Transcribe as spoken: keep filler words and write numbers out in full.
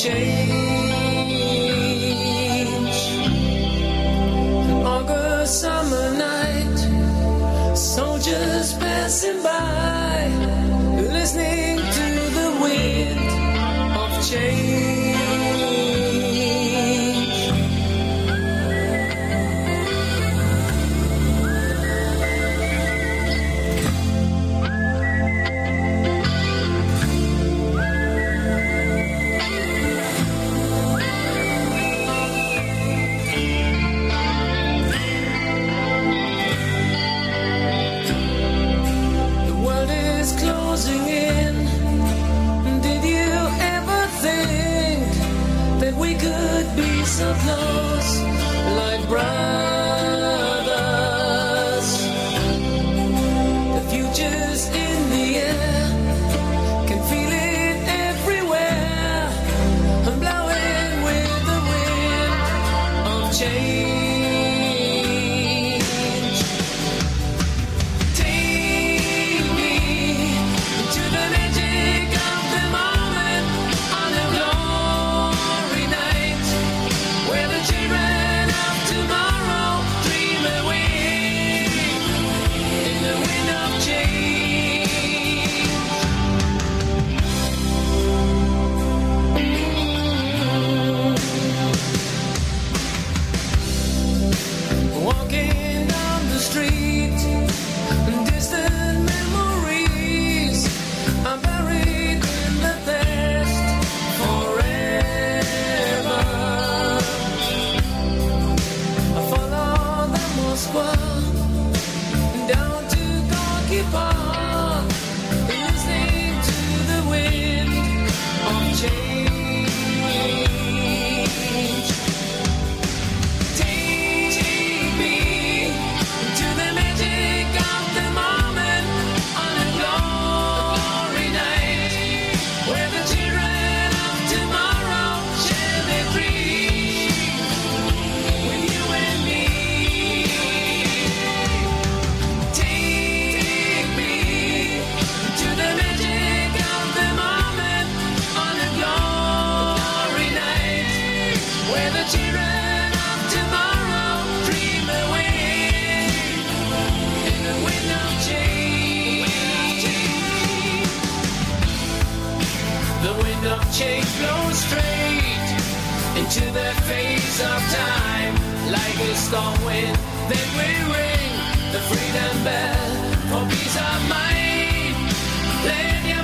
Summer night, soldiers passing by, listening to the wind of change. So close, like brothers. The future's in the air, can feel it everywhere. I'm blowing with the wind of change. Take me to the magic of the moment on a glory night, where the children of tomorrow dream away in the wind of change. Walking down the street, distant memories are buried in the past forever. Follow the Moskva down to Gorky Park, listening to the wind of change. Take me to the magic of the moment on a glory night, where the children of tomorrow share their dreams with you and me. Take me to the magic of the moment on a glory night, where the children of tomorrow dream away in the wind of change. The wind of change blows straight into the face of time, like a storm wind. Then we ring the freedom bell for peace of mind. Let